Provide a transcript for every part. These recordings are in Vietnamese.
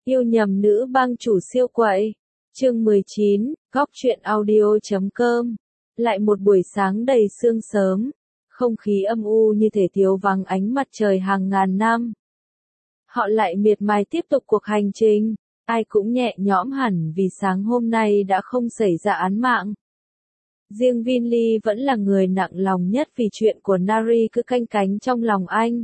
Yêu nhầm nữ bang chủ siêu quậy. Chương 19, góc truyện audio.com. Lại một buổi sáng đầy sương sớm, không khí âm u như thể thiếu vắng ánh mặt trời hàng ngàn năm. Họ lại miệt mài tiếp tục cuộc hành trình, ai cũng nhẹ nhõm hẳn vì sáng hôm nay đã không xảy ra án mạng. Riêng Vinly vẫn là người nặng lòng nhất vì chuyện của Nari cứ canh cánh trong lòng anh.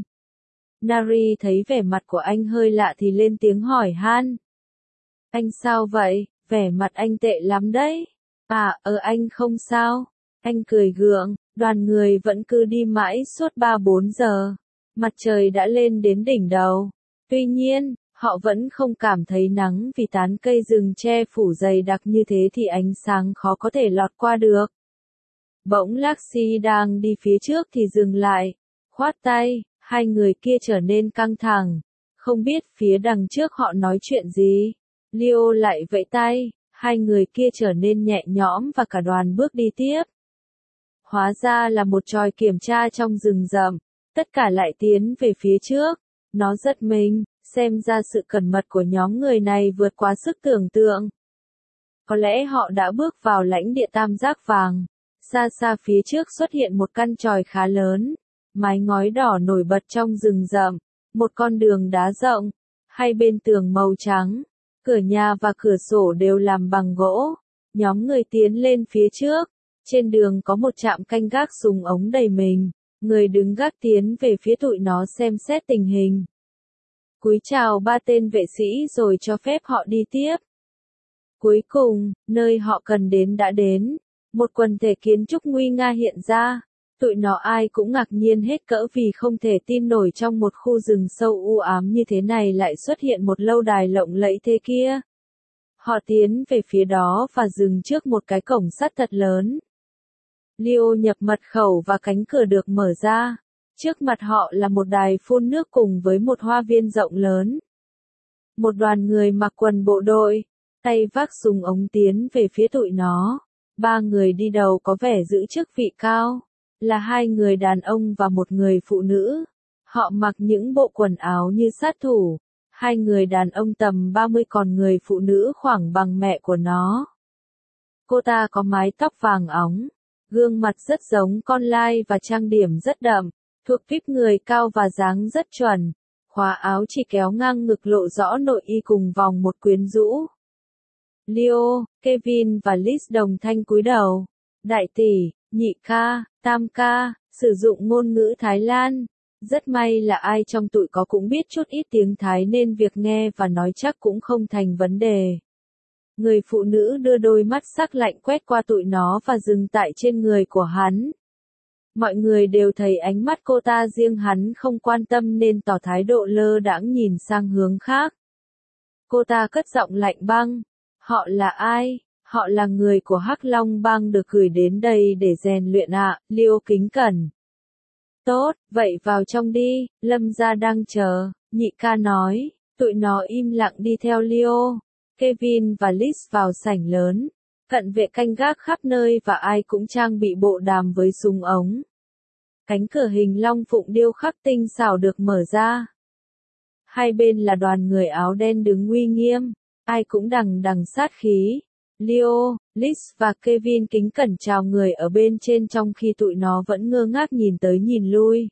Nari thấy vẻ mặt của anh hơi lạ thì lên tiếng hỏi han. Anh sao vậy? Vẻ mặt anh tệ lắm đấy. Anh không sao. Anh cười gượng, đoàn người vẫn cứ đi mãi suốt 3-4 giờ. Mặt trời đã lên đến đỉnh đầu. Tuy nhiên, họ vẫn không cảm thấy nắng vì tán cây rừng che phủ dày đặc như thế thì ánh sáng khó có thể lọt qua được. Bỗng Laxi đang đi phía trước thì dừng lại, khoát tay, hai người kia trở nên căng thẳng. Không biết phía đằng trước họ nói chuyện gì. Leo lại vẫy tay, hai người kia trở nên nhẹ nhõm và cả đoàn bước đi tiếp. Hóa ra là một tròi kiểm tra trong rừng rậm, tất cả lại tiến về phía trước. Nó giật mình, xem ra sự cẩn mật của nhóm người này vượt quá sức tưởng tượng. Có lẽ họ đã bước vào lãnh địa tam giác vàng. Xa xa phía trước xuất hiện một căn chòi khá lớn, mái ngói đỏ nổi bật trong rừng rậm, một con đường đá rộng, hai bên tường màu trắng, cửa nhà và cửa sổ đều làm bằng gỗ. Nhóm người tiến lên phía trước, trên đường có một trạm canh gác súng ống đầy mình, người đứng gác tiến về phía tụi nó xem xét tình hình. Cúi chào ba tên vệ sĩ rồi cho phép họ đi tiếp. Cuối cùng, nơi họ cần đến đã đến. Một quần thể kiến trúc nguy nga hiện ra, tụi nó ai cũng ngạc nhiên hết cỡ vì không thể tin nổi trong một khu rừng sâu u ám như thế này lại xuất hiện một lâu đài lộng lẫy thế kia. Họ tiến về phía đó và dừng trước một cái cổng sắt thật lớn. Leo nhập mật khẩu và cánh cửa được mở ra. Trước mặt họ là một đài phun nước cùng với một hoa viên rộng lớn. Một đoàn người mặc quần bộ đội, tay vác súng ống tiến về phía tụi nó. Ba người đi đầu có vẻ giữ chức vị cao, là hai người đàn ông và một người phụ nữ. Họ mặc những bộ quần áo như sát thủ, hai người đàn ông tầm 30 còn người phụ nữ khoảng bằng mẹ của nó. Cô ta có mái tóc vàng óng, gương mặt rất giống con lai và trang điểm rất đậm, thuộc tuýp người cao và dáng rất chuẩn. Khóa áo chỉ kéo ngang ngực lộ rõ nội y cùng vòng một quyến rũ. Leo, Kevin và Liz đồng thanh cúi đầu. Đại tỷ, nhị ca, tam ca, sử dụng ngôn ngữ Thái Lan. Rất may là ai trong tụi có cũng biết chút ít tiếng Thái nên việc nghe và nói chắc cũng không thành vấn đề. Người phụ nữ đưa đôi mắt sắc lạnh quét qua tụi nó và dừng tại trên người của hắn. Mọi người đều thấy ánh mắt cô ta, riêng hắn không quan tâm nên tỏ thái độ lơ đãng nhìn sang hướng khác. Cô ta cất giọng lạnh băng. Họ là ai? Họ là người của Hắc Long Bang được gửi đến đây để rèn luyện ạ, Leo kính cẩn. Tốt, vậy vào trong đi, Lâm gia đang chờ, nhị ca nói. Tụi nó im lặng đi theo Leo. Kevin và Liz vào sảnh lớn. Cận vệ canh gác khắp nơi và ai cũng trang bị bộ đàm với súng ống. Cánh cửa hình long phụng điêu khắc tinh xảo được mở ra. Hai bên là đoàn người áo đen đứng uy nghiêm. Ai cũng đằng đằng sát khí. Leo, Liz và Kevin kính cẩn chào người ở bên trên trong khi tụi nó vẫn ngơ ngác nhìn tới nhìn lui.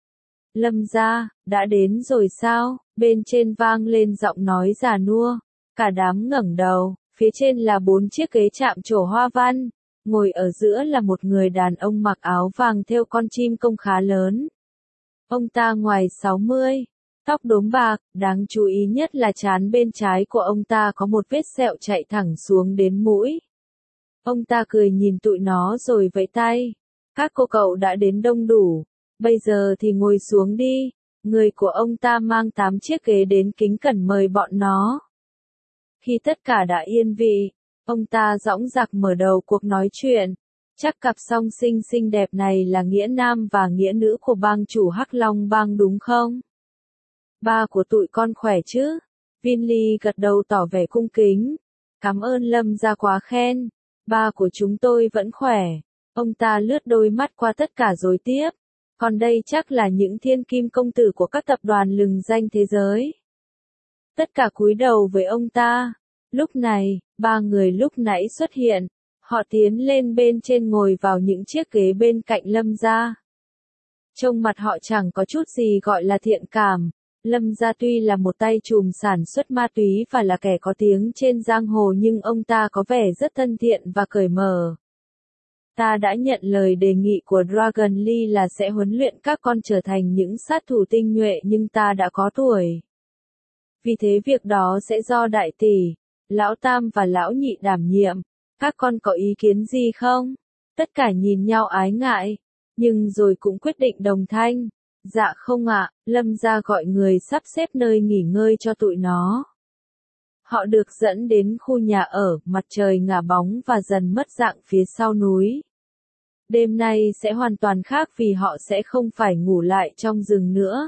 Lâm gia, đã đến rồi sao? Bên trên vang lên giọng nói già nua. Cả đám ngẩng đầu, phía trên là 4 chiếc ghế chạm trổ hoa văn. Ngồi ở giữa là một người đàn ông mặc áo vàng thêu con chim công khá lớn. Ông ta ngoài 60. Tóc đốm bạc, đáng chú ý nhất là trán bên trái của ông ta có một vết sẹo chạy thẳng xuống đến mũi. Ông ta cười nhìn tụi nó rồi vẫy tay. Các cô cậu đã đến đông đủ, bây giờ thì ngồi xuống đi. Người của ông ta mang 8 chiếc ghế đến kính cẩn mời bọn nó. Khi tất cả đã yên vị, ông ta dõng dạc mở đầu cuộc nói chuyện. Chắc cặp song sinh xinh đẹp này là nghĩa nam và nghĩa nữ của bang chủ Hắc Long Bang đúng không? Ba của tụi con khỏe chứ? Vinly gật đầu tỏ vẻ cung kính. Cảm ơn Lâm gia quá khen. Ba của chúng tôi vẫn khỏe. Ông ta lướt đôi mắt qua tất cả rồi tiếp. Còn đây chắc là những thiên kim công tử của các tập đoàn lừng danh thế giới. Tất cả cúi đầu với ông ta. Lúc này, ba người lúc nãy xuất hiện. Họ tiến lên bên trên ngồi vào những chiếc ghế bên cạnh Lâm gia. Trông mặt họ chẳng có chút gì gọi là thiện cảm. Lâm gia tuy là một tay trùm sản xuất ma túy và là kẻ có tiếng trên giang hồ nhưng ông ta có vẻ rất thân thiện và cởi mở. Ta đã nhận lời đề nghị của Dragon Lee là sẽ huấn luyện các con trở thành những sát thủ tinh nhuệ nhưng ta đã có tuổi. Vì thế việc đó sẽ do đại tỷ, lão tam và lão nhị đảm nhiệm. Các con có ý kiến gì không? Tất cả nhìn nhau ái ngại, nhưng rồi cũng quyết định đồng thanh. Dạ không ạ, Lâm gia gọi người sắp xếp nơi nghỉ ngơi cho tụi nó. Họ được dẫn đến khu nhà ở, mặt trời ngả bóng và dần mất dạng phía sau núi. Đêm nay sẽ hoàn toàn khác vì họ sẽ không phải ngủ lại trong rừng nữa.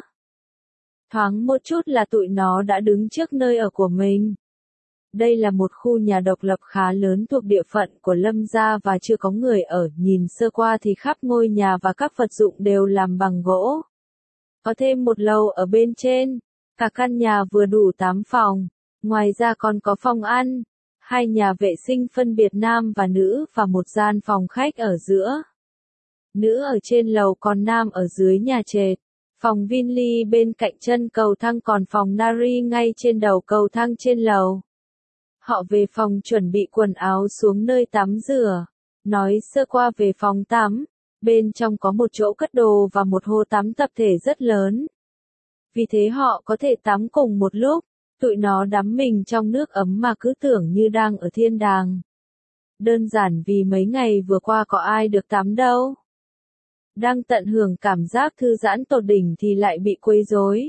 Thoáng một chút là tụi nó đã đứng trước nơi ở của mình. Đây là một khu nhà độc lập khá lớn thuộc địa phận của Lâm gia và chưa có người ở, nhìn sơ qua thì khắp ngôi nhà và các vật dụng đều làm bằng gỗ. Có thêm một lầu ở bên trên, cả căn nhà vừa đủ 8 phòng, ngoài ra còn có phòng ăn, 2 nhà vệ sinh phân biệt nam và nữ và một gian phòng khách ở giữa. Nữ ở trên lầu còn nam ở dưới nhà trệt. Phòng Vinly bên cạnh chân cầu thang còn phòng Nari ngay trên đầu cầu thang trên lầu. Họ về phòng chuẩn bị quần áo xuống nơi tắm rửa. Nói sơ qua về phòng tắm. Bên trong có một chỗ cất đồ và một hồ tắm tập thể rất lớn. Vì thế họ có thể tắm cùng một lúc. Tụi nó đắm mình trong nước ấm mà cứ tưởng như đang ở thiên đàng. Đơn giản vì mấy ngày vừa qua có ai được tắm đâu. Đang tận hưởng cảm giác thư giãn tột đỉnh thì lại bị quấy rối.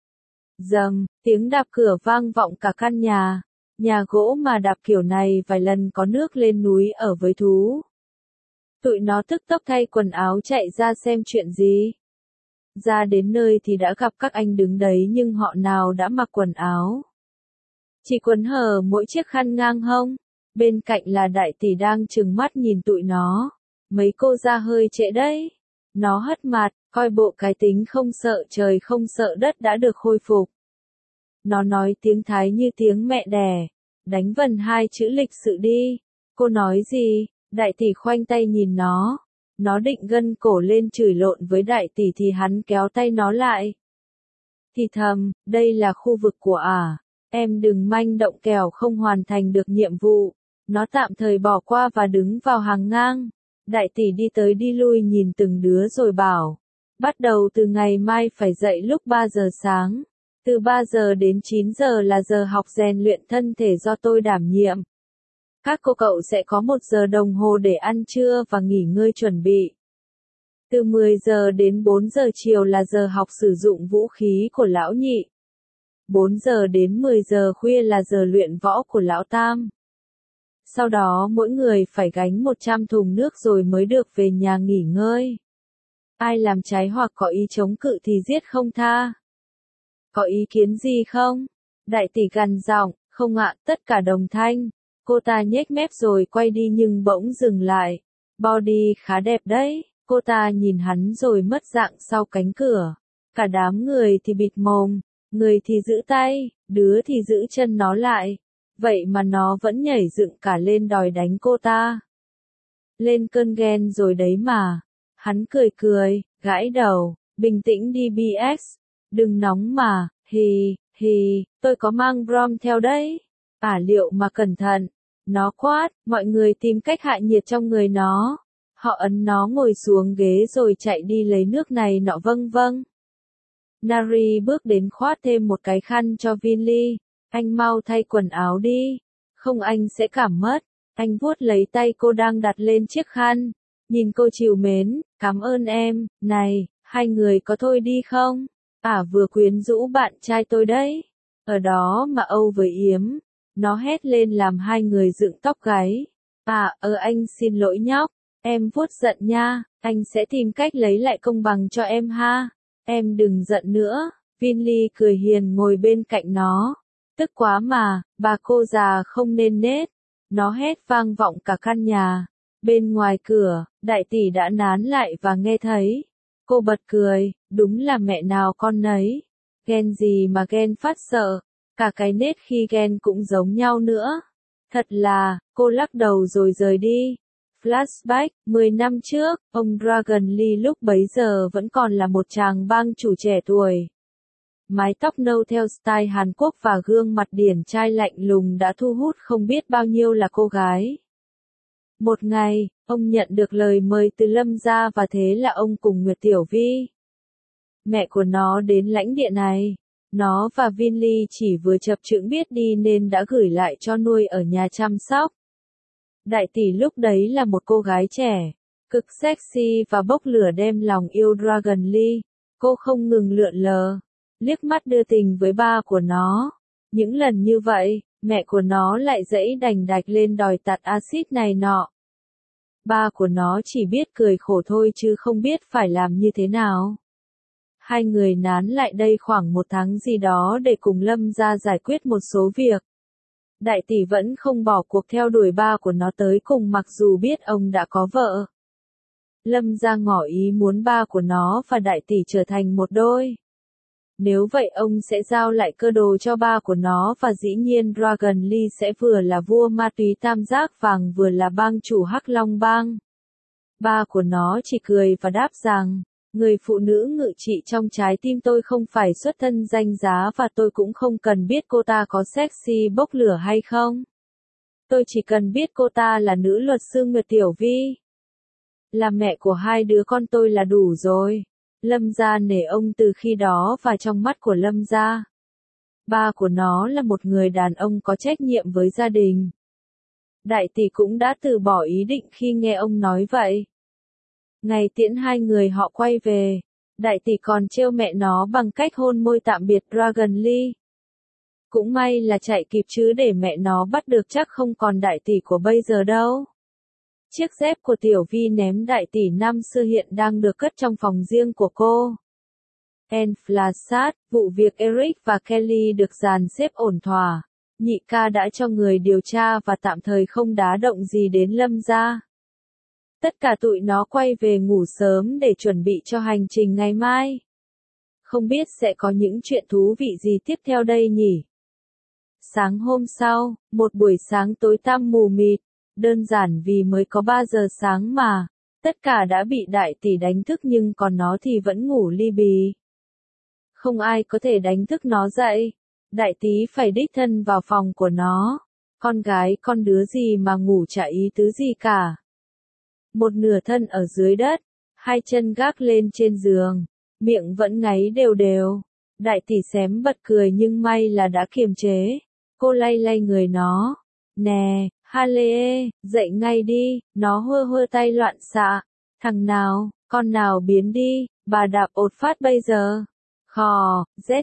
Dầm, tiếng đạp cửa vang vọng cả căn nhà. Nhà gỗ mà đạp kiểu này vài lần có nước lên núi ở với thú. Tụi nó tức tốc thay quần áo chạy ra xem chuyện gì. Ra đến nơi thì đã gặp các anh đứng đấy nhưng họ nào đã mặc quần áo. Chỉ quấn hở mỗi chiếc khăn ngang hông. Bên cạnh là đại tỷ đang trừng mắt nhìn tụi nó. Mấy cô ra hơi trễ đấy. Nó hất mặt, coi bộ cái tính không sợ trời không sợ đất đã được khôi phục. Nó nói tiếng Thái như tiếng mẹ đẻ. Đánh vần 2 chữ lịch sự đi. Cô nói gì? Đại tỷ khoanh tay nhìn nó. Nó định gân cổ lên chửi lộn với đại tỷ thì hắn kéo tay nó lại. Thì thầm, đây là khu vực của em đừng manh động kẻo không hoàn thành được nhiệm vụ. Nó tạm thời bỏ qua và đứng vào hàng ngang. Đại tỷ đi tới đi lui nhìn từng đứa rồi bảo. Bắt đầu từ ngày mai phải dậy lúc 3 giờ sáng. Từ 3 giờ đến 9 giờ là giờ học rèn luyện thân thể do tôi đảm nhiệm. Các cô cậu sẽ có 1 giờ đồng hồ để ăn trưa và nghỉ ngơi chuẩn bị. Từ 10 giờ đến 4 giờ chiều là giờ học sử dụng vũ khí của lão nhị. 4 giờ đến 10 giờ khuya là giờ luyện võ của lão tam. Sau đó mỗi người phải gánh 100 thùng nước rồi mới được về nhà nghỉ ngơi. Ai làm trái hoặc có ý chống cự thì giết không tha. Có ý kiến gì không? Đại tỷ gằn giọng, không ạ, tất cả đồng thanh. Cô ta nhếch mép rồi quay đi nhưng bỗng dừng lại. Body khá đẹp đấy. Cô ta nhìn hắn rồi mất dạng sau cánh cửa. Cả đám người thì bịt mồm, người thì giữ tay, đứa thì giữ chân nó lại. Vậy mà nó vẫn nhảy dựng cả lên đòi đánh cô ta. Lên cơn ghen rồi đấy mà. Hắn cười cười, gãi đầu, bình tĩnh đi BX. Đừng nóng mà, hì, tôi có mang brom theo đấy. Liệu mà cẩn thận. Nó quát, mọi người tìm cách hạ nhiệt trong người nó. Họ ấn nó ngồi xuống ghế rồi chạy đi lấy nước này nọ vâng. Nari bước đến khoát thêm một cái khăn cho Vinly. Anh mau thay quần áo đi. Không anh sẽ cảm mất. Anh vuốt lấy tay cô đang đặt lên chiếc khăn. Nhìn cô trìu mến, cảm ơn em, này, hai người có thôi đi không? Vừa quyến rũ bạn trai tôi đấy. Ở đó mà âu với yếm. Nó hét lên làm hai người dựng tóc gáy. Anh xin lỗi nhóc. Em vuốt giận nha, anh sẽ tìm cách lấy lại công bằng cho em ha. Em đừng giận nữa. Vinly cười hiền ngồi bên cạnh nó. Tức quá mà, bà cô già không nên nết. Nó hét vang vọng cả căn nhà. Bên ngoài cửa, đại tỷ đã nán lại và nghe thấy. Cô bật cười, đúng là mẹ nào con nấy. Ghen gì mà ghen phát sợ. Cả cái nết khi ghen cũng giống nhau nữa. Thật là, cô lắc đầu rồi rời đi. Flashback, 10 năm trước, ông Dragon Lee lúc bấy giờ vẫn còn là một chàng bang chủ trẻ tuổi. Mái tóc nâu theo style Hàn Quốc và gương mặt điển trai lạnh lùng đã thu hút không biết bao nhiêu là cô gái. Một ngày, ông nhận được lời mời từ Lâm gia và thế là ông cùng Nguyệt Tiểu Vi, mẹ của nó đến lãnh địa này. Nó và Vinly chỉ vừa chập chững biết đi nên đã gửi lại cho nuôi ở nhà chăm sóc. Đại tỷ lúc đấy là một cô gái trẻ, cực sexy và bốc lửa đem lòng yêu Dragon Lee. Cô không ngừng lượn lờ, liếc mắt đưa tình với ba của nó. Những lần như vậy, mẹ của nó lại dãy đành đạch lên đòi tạt axit này nọ. Ba của nó chỉ biết cười khổ thôi chứ không biết phải làm như thế nào. Hai người nán lại đây khoảng 1 tháng gì đó để cùng Lâm gia giải quyết một số việc. Đại tỷ vẫn không bỏ cuộc theo đuổi ba của nó tới cùng mặc dù biết ông đã có vợ. Lâm gia ngỏ ý muốn ba của nó và đại tỷ trở thành một đôi. Nếu vậy ông sẽ giao lại cơ đồ cho ba của nó và dĩ nhiên Dragon Lee sẽ vừa là vua ma túy tam giác vàng vừa là bang chủ Hắc Long Bang. Ba của nó chỉ cười và đáp rằng, người phụ nữ ngự trị trong trái tim tôi không phải xuất thân danh giá và tôi cũng không cần biết cô ta có sexy bốc lửa hay không. Tôi chỉ cần biết cô ta là nữ luật sư Nguyệt Tiểu Vi. Là mẹ của 2 đứa con tôi là đủ rồi. Lâm gia nể ông từ khi đó và trong mắt của Lâm gia, ba của nó là một người đàn ông có trách nhiệm với gia đình. Đại tỷ cũng đã từ bỏ ý định khi nghe ông nói vậy. Ngày tiễn 2 người họ quay về, đại tỷ còn trêu mẹ nó bằng cách hôn môi tạm biệt Dragon Lee. Cũng may là chạy kịp chứ để mẹ nó bắt được chắc không còn đại tỷ của bây giờ đâu. Chiếc dép của Tiểu Vi ném đại tỷ năm xưa hiện đang được cất trong phòng riêng của cô. Enflasat, vụ việc Eric và Kelly được dàn xếp ổn thỏa. Nhị ca đã cho người điều tra và tạm thời không đá động gì đến Lâm gia. Tất cả tụi nó quay về ngủ sớm để chuẩn bị cho hành trình ngày mai. Không biết sẽ có những chuyện thú vị gì tiếp theo đây nhỉ? Sáng hôm sau, một buổi sáng tối tăm mù mịt, đơn giản vì mới có 3 giờ sáng mà, tất cả đã bị đại tỷ đánh thức nhưng còn nó thì vẫn ngủ li bì. Không ai có thể đánh thức nó dậy, đại tỷ phải đích thân vào phòng của nó. Con gái con đứa gì mà ngủ chả ý tứ gì cả. Một nửa thân ở dưới đất, 2 chân gác lên trên giường, miệng vẫn ngáy đều đều. Đại tỷ xém bật cười nhưng may là đã kiềm chế. Cô lay lay người nó. Nè, Hale, dậy ngay đi, nó hơ hơ tay loạn xạ. Thằng nào, con nào biến đi, bà đạp ột phát bây giờ. Khò,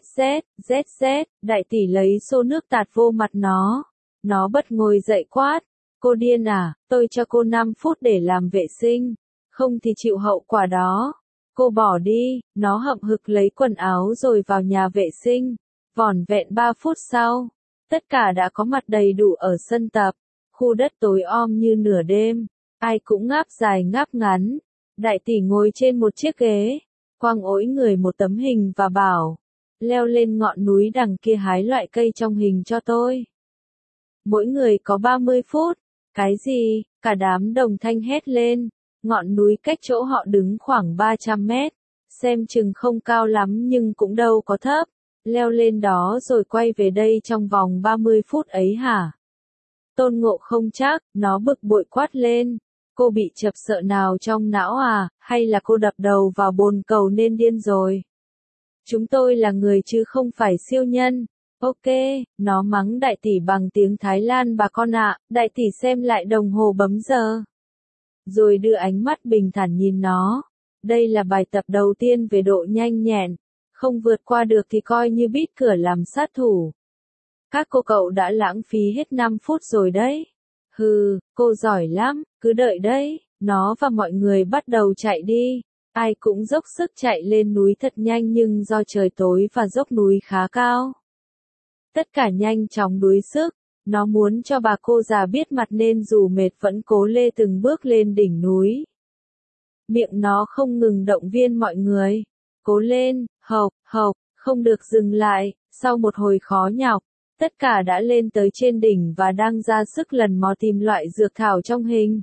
zz, đại tỷ lấy xô nước tạt vô mặt nó. Nó bật ngồi dậy quát. Cô điên à, tôi cho cô 5 phút để làm vệ sinh. Không thì chịu hậu quả đó. Cô bỏ đi, nó hậm hực lấy quần áo rồi vào nhà vệ sinh. Vỏn vẹn 3 phút sau, tất cả đã có mặt đầy đủ ở sân tập. Khu đất tối om như nửa đêm, ai cũng ngáp dài ngáp ngắn. Đại tỷ ngồi trên một chiếc ghế, quăng ối người một tấm hình và bảo, leo lên ngọn núi đằng kia hái loại cây trong hình cho tôi. Mỗi người có 30 phút. Cái gì? Cả đám đồng thanh hét lên. Ngọn núi cách chỗ họ đứng khoảng 300 mét. Xem chừng không cao lắm nhưng cũng đâu có thấp. Leo lên đó rồi quay về đây trong vòng 30 phút ấy hả? Tôn Ngộ không chắc, nó bực bội quát lên. Cô bị chập sợ nào trong não à, hay là cô đập đầu vào bồn cầu nên điên rồi? Chúng tôi là người chứ không phải siêu nhân. Ok, nó mắng đại tỷ bằng tiếng Thái Lan bà con ạ. Đại tỷ xem lại đồng hồ bấm giờ. Rồi đưa ánh mắt bình thản nhìn nó. Đây là bài tập đầu tiên về độ nhanh nhẹn. Không vượt qua được thì coi như bít cửa làm sát thủ. Các cô cậu đã lãng phí hết 5 phút rồi đấy. Hừ, cô giỏi lắm, cứ đợi đấy. Nó và mọi người bắt đầu chạy đi. Ai cũng dốc sức chạy lên núi thật nhanh nhưng do trời tối và dốc núi khá cao. Tất cả nhanh chóng đuối sức. Nó muốn cho bà cô già biết mặt nên dù mệt vẫn cố lê từng bước lên đỉnh núi. Miệng nó không ngừng động viên mọi người. Cố lên, hộc, không được dừng lại. Sau một hồi khó nhọc, Tất cả đã lên tới trên đỉnh và đang ra sức lần mò tìm loại dược thảo trong hình.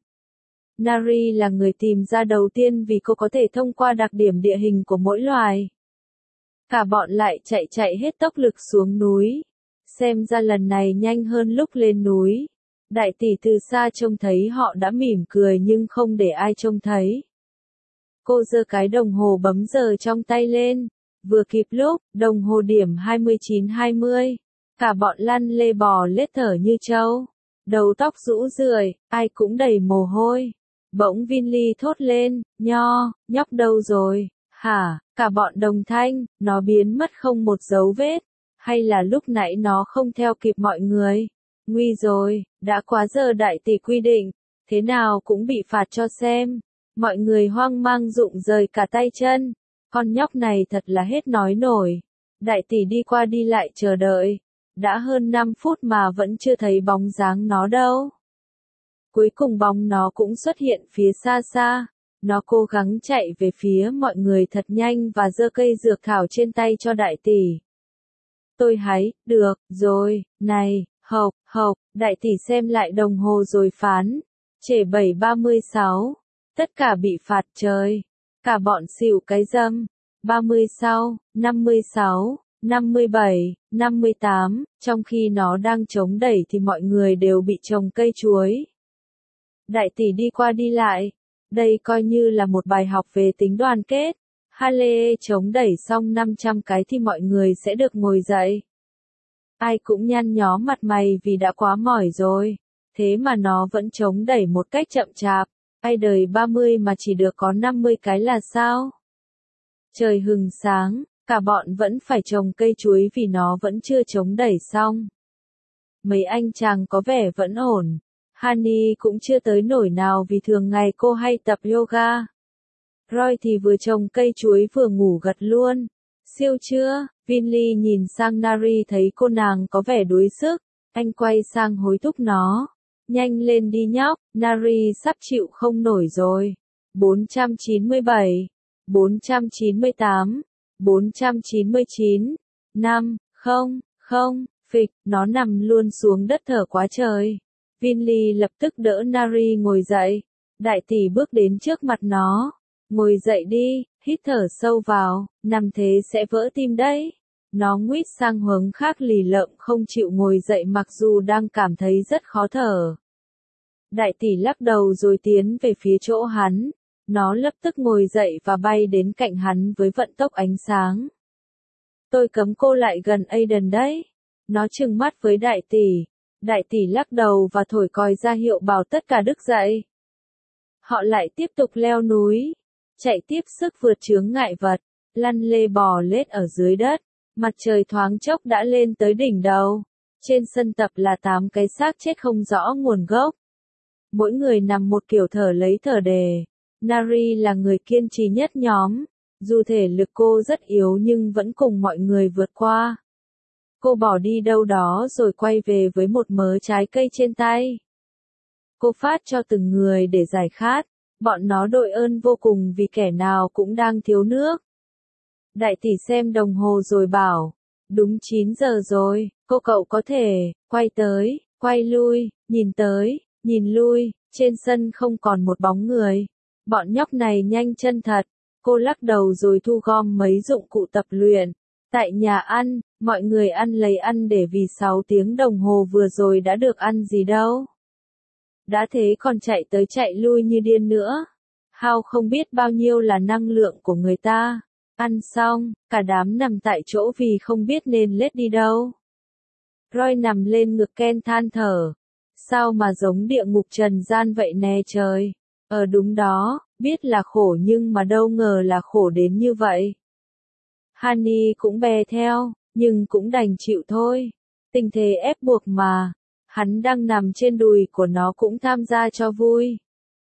Nari là người tìm ra đầu tiên vì cô có thể thông qua đặc điểm địa hình của mỗi loài. Cả bọn lại chạy hết tốc lực xuống núi. Xem ra lần này nhanh hơn lúc lên núi. Đại tỷ từ xa trông thấy họ đã mỉm cười nhưng không để ai trông thấy. Cô giơ cái đồng hồ bấm giờ trong tay lên. Vừa kịp lúc, đồng hồ điểm 29:20. Cả bọn lăn lê bò lết thở như trâu. Đầu tóc rũ rượi, ai cũng đầy mồ hôi. Bỗng Vinly thốt lên, nhóc đâu rồi? Hả? Cả bọn đồng thanh, nó biến mất không một dấu vết. Hay là lúc nãy nó không theo kịp mọi người? Nguy rồi, đã quá giờ đại tỷ quy định. Thế nào cũng bị phạt cho xem. Mọi người hoang mang rụng rời cả tay chân. Con nhóc này thật là hết nói nổi. Đại tỷ đi qua đi lại chờ đợi. Đã hơn 5 phút mà vẫn chưa thấy bóng dáng nó đâu. Cuối cùng bóng nó cũng xuất hiện phía xa xa. Nó cố gắng chạy về phía mọi người thật nhanh và giơ cây dược thảo trên tay cho đại tỷ. Tôi hái, được, rồi, này, hộc, đại tỷ xem lại đồng hồ rồi phán. Trễ 7:36. Tất cả bị phạt trời. Cả bọn xỉu cái dâm. 30 sau, 56, 57, 58, trong khi nó đang chống đẩy thì mọi người đều bị trồng cây chuối. Đại tỷ đi qua đi lại. Đây coi như là một bài học về tính đoàn kết. Halle chống đẩy xong 500 cái thì mọi người sẽ được ngồi dậy. Ai cũng nhăn nhó mặt mày vì đã quá mỏi rồi. Thế mà nó vẫn chống đẩy một cách chậm chạp. Ai đời 30 mà chỉ được có 50 cái là sao? Trời hừng sáng, cả bọn vẫn phải trồng cây chuối vì nó vẫn chưa chống đẩy xong. Mấy anh chàng có vẻ vẫn ổn. Hani cũng chưa tới nổi nào vì thường ngày cô hay tập yoga. Roy thì vừa trồng cây chuối vừa ngủ gật luôn. Siêu chưa? Vinly nhìn sang Nari thấy cô nàng có vẻ đuối sức. Anh quay sang hối thúc nó. Nhanh lên đi nhóc, Nari sắp chịu không nổi rồi. 497, 498, 499, 5, phịch, nó nằm luôn xuống đất thở quá trời. Vinly lập tức đỡ Nari ngồi dậy. Đại tỷ bước đến trước mặt nó. Ngồi dậy đi, hít thở sâu vào, nằm thế sẽ vỡ tim đấy. Nó nguýt sang hướng khác lì lợm không chịu ngồi dậy mặc dù đang cảm thấy rất khó thở. Đại tỷ lắc đầu rồi tiến về phía chỗ hắn. Nó lập tức ngồi dậy và bay đến cạnh hắn với vận tốc ánh sáng. Tôi cấm cô lại gần Aiden đấy. Nó trừng mắt với đại tỷ. Đại tỷ lắc đầu và thổi còi ra hiệu bảo tất cả đứng dậy. Họ lại tiếp tục leo núi. Chạy tiếp sức vượt chướng ngại vật. Lăn lê bò lết ở dưới đất. Mặt trời thoáng chốc đã lên tới đỉnh đầu. Trên sân tập là 8 cái xác chết không rõ nguồn gốc. Mỗi người nằm một kiểu thở lấy thở đề. Nari là người kiên trì nhất nhóm. Dù thể lực cô rất yếu nhưng vẫn cùng mọi người vượt qua. Cô bỏ đi đâu đó rồi quay về với một mớ trái cây trên tay. Cô phát cho từng người để giải khát. Bọn nó đội ơn vô cùng vì kẻ nào cũng đang thiếu nước. Đại tỷ xem đồng hồ rồi bảo. Đúng 9 giờ rồi, cậu có thể, quay tới, quay lui, nhìn tới, nhìn lui, trên sân không còn một bóng người. Bọn nhóc này nhanh chân thật. Cô lắc đầu rồi thu gom mấy dụng cụ tập luyện. Tại nhà ăn, mọi người ăn lấy ăn để vì 6 tiếng đồng hồ vừa rồi đã được ăn gì đâu. Đã thế còn chạy tới chạy lui như điên nữa. Hao không biết bao nhiêu là năng lượng của người ta. Ăn xong, cả đám nằm tại chỗ vì không biết nên lết đi đâu. Roy nằm lên ngực Ken than thở. Sao mà giống địa ngục trần gian vậy nè trời. Đúng đó, biết là khổ nhưng mà đâu ngờ là khổ đến như vậy. Hani cũng bè theo, nhưng cũng đành chịu thôi. Tình thế ép buộc mà. Hắn đang nằm trên đùi của nó cũng tham gia cho vui.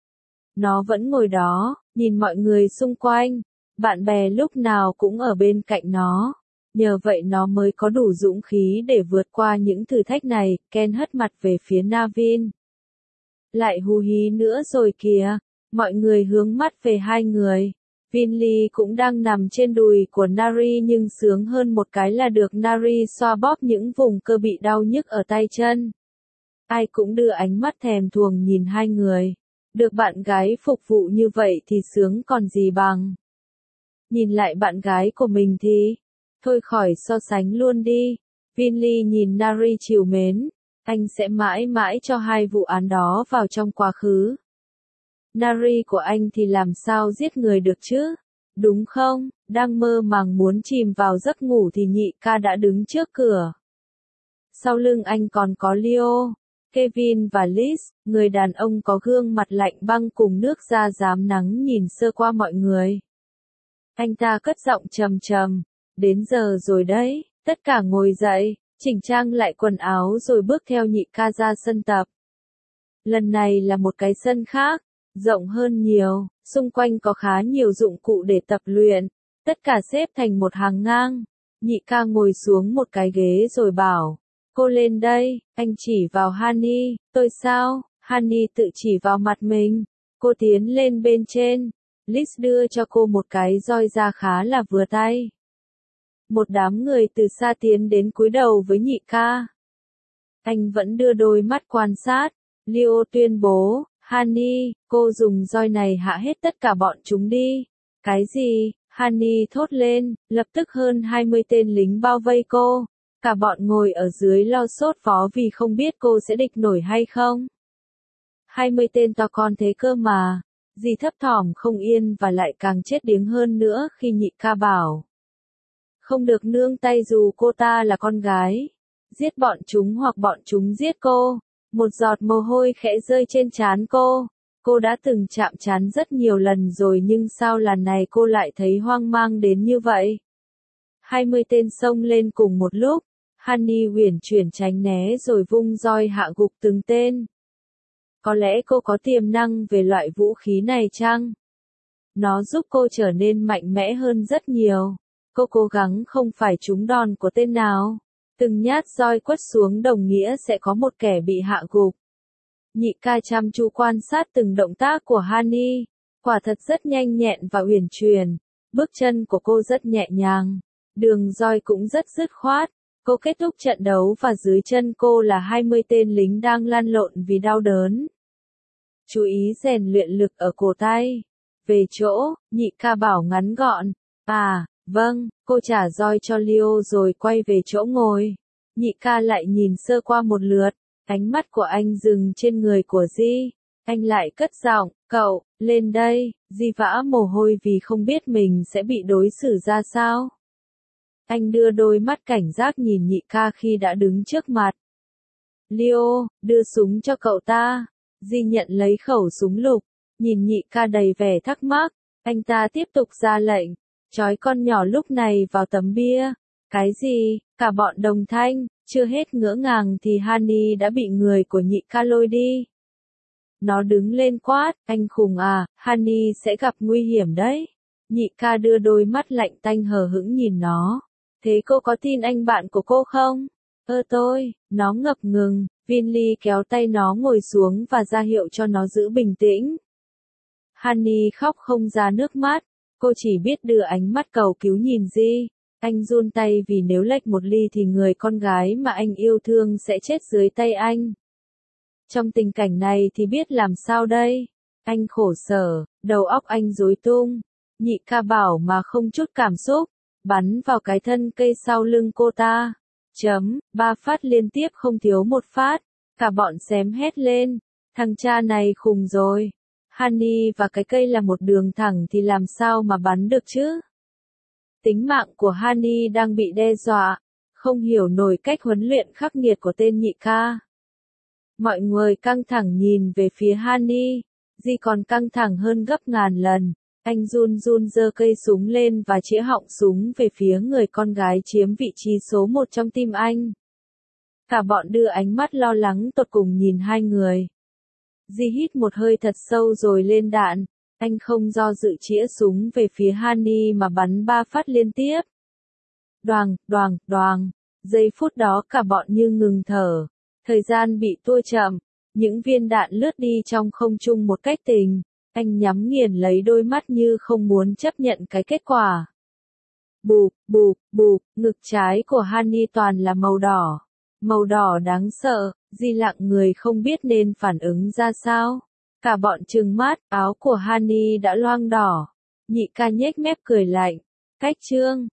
Nó vẫn ngồi đó, nhìn mọi người xung quanh. Bạn bè lúc nào cũng ở bên cạnh nó. Nhờ vậy nó mới có đủ dũng khí để vượt qua những thử thách này. Ken hất mặt về phía Navin. Lại hú hí nữa rồi kìa. Mọi người hướng mắt về hai người. Vinly cũng đang nằm trên đùi của Nari nhưng sướng hơn một cái là được Nari xoa bóp những vùng cơ bị đau nhức ở tay chân. Ai cũng đưa ánh mắt thèm thuồng nhìn hai người. Được bạn gái phục vụ như vậy thì sướng còn gì bằng. Nhìn lại bạn gái của mình thì, thôi khỏi so sánh luôn đi. Vinly nhìn Nari trìu mến. Anh sẽ mãi mãi cho hai vụ án đó vào trong quá khứ. Nari của anh thì làm sao giết người được chứ? Đúng không? Đang mơ màng muốn chìm vào giấc ngủ thì nhị ca đã đứng trước cửa. Sau lưng anh còn có Leo, Kevin và Liz, người đàn ông có gương mặt lạnh băng cùng nước da rám nắng nhìn sơ qua mọi người. Anh ta cất giọng trầm trầm, đến giờ rồi đấy, tất cả ngồi dậy, chỉnh trang lại quần áo rồi bước theo nhị ca ra sân tập. Lần này là một cái sân khác, rộng hơn nhiều, xung quanh có khá nhiều dụng cụ để tập luyện, tất cả xếp thành một hàng ngang. Nhị ca ngồi xuống một cái ghế rồi bảo, cô lên đây, anh chỉ vào Hani, tôi sao? Hani tự chỉ vào mặt mình, cô tiến lên bên trên, Liz đưa cho cô một cái roi da khá là vừa tay. Một đám người từ xa tiến đến cúi đầu với nhị ca. Anh vẫn đưa đôi mắt quan sát, Leo tuyên bố, Hani, cô dùng roi này hạ hết tất cả bọn chúng đi. Cái gì? Hani thốt lên, lập tức hơn 20 tên lính bao vây cô. Cả bọn ngồi ở dưới lo sốt vó vì không biết cô sẽ địch nổi hay không. 20 tên to con thế cơ mà. Dì thấp thỏm không yên và lại càng chết điếng hơn nữa khi nhị ca bảo. Không được nương tay dù cô ta là con gái. Giết bọn chúng hoặc bọn chúng giết cô. Một giọt mồ hôi khẽ rơi trên trán cô. Cô đã từng chạm trán rất nhiều lần rồi nhưng sao lần này cô lại thấy hoang mang đến như vậy? 20 tên xông lên cùng một lúc. Hani uyển chuyển tránh né rồi vung roi hạ gục từng tên. Có lẽ cô có tiềm năng về loại vũ khí này chăng? Nó giúp cô trở nên mạnh mẽ hơn rất nhiều. Cô cố gắng không phải trúng đòn của tên nào. Từng nhát roi quất xuống đồng nghĩa sẽ có một kẻ bị hạ gục. Nhị ca chăm chú quan sát từng động tác của Hani. Quả thật rất nhanh nhẹn và uyển chuyển. Bước chân của cô rất nhẹ nhàng. Đường roi cũng rất dứt khoát. Cô kết thúc trận đấu và dưới chân cô là 20 tên lính đang lăn lộn vì đau đớn. Chú ý rèn luyện lực ở cổ tay. Về chỗ, nhị ca bảo ngắn gọn. À, vâng, cô trả roi cho Leo rồi quay về chỗ ngồi. Nhị ca lại nhìn sơ qua một lượt, ánh mắt của anh dừng trên người của Di. Anh lại cất giọng, cậu, lên đây. Di vã mồ hôi vì không biết mình sẽ bị đối xử ra sao. Anh đưa đôi mắt cảnh giác nhìn nhị ca khi đã đứng trước mặt. Leo, đưa súng cho cậu ta. Di nhận lấy khẩu súng lục, nhìn nhị ca đầy vẻ thắc mắc. Anh ta tiếp tục ra lệnh, trói con nhỏ lúc này vào tấm bia. Cái gì? Cả bọn đồng thanh, chưa hết ngỡ ngàng thì Hani đã bị người của nhị ca lôi đi. Nó đứng lên quát, anh khùng à, Hani sẽ gặp nguy hiểm đấy. Nhị ca đưa đôi mắt lạnh tanh hờ hững nhìn nó. Thế cô có tin anh bạn của cô không? Nó ngập ngừng, Vinly kéo tay nó ngồi xuống và ra hiệu cho nó giữ bình tĩnh. Hani khóc không ra nước mắt, cô chỉ biết đưa ánh mắt cầu cứu nhìn Di. Anh run tay vì nếu lệch một ly thì người con gái mà anh yêu thương sẽ chết dưới tay anh. Trong tình cảnh này thì biết làm sao đây? Anh khổ sở, đầu óc anh rối tung. Nhị ca bảo mà không chút cảm xúc, bắn vào cái thân cây sau lưng cô ta. 3 phát liên tiếp không thiếu một phát. Cả bọn xém hét lên. Thằng cha này khùng rồi. Hani và cái cây là một đường thẳng thì làm sao mà bắn được chứ? Tính mạng của Hani đang bị đe dọa. Không hiểu nổi cách huấn luyện khắc nghiệt của tên nhị ca. Mọi người căng thẳng nhìn về phía Hani. Di còn căng thẳng hơn gấp ngàn lần. Anh run run giơ cây súng lên và chĩa họng súng về phía người con gái chiếm vị trí số 1 trong tim anh. Cả bọn đưa ánh mắt lo lắng tột cùng nhìn hai người. Di hít một hơi thật sâu rồi lên đạn. Anh không do dự chĩa súng về phía Hani mà bắn 3 phát liên tiếp. Đoàng, đoàng, đoàng. Giây phút đó cả bọn như ngừng thở. Thời gian bị tua chậm. Những viên đạn lướt đi trong không trung một cách tình Anh nhắm nghiền lấy đôi mắt như không muốn chấp nhận cái kết quả. Bụp, bụp, bụp, ngực trái của Hani toàn là màu đỏ. Màu đỏ đáng sợ, Di lặng người không biết nên phản ứng ra sao. Cả bọn trừng mắt, áo của Hani đã loang đỏ. Nhị ca nhếch mép cười lạnh. Cách trương.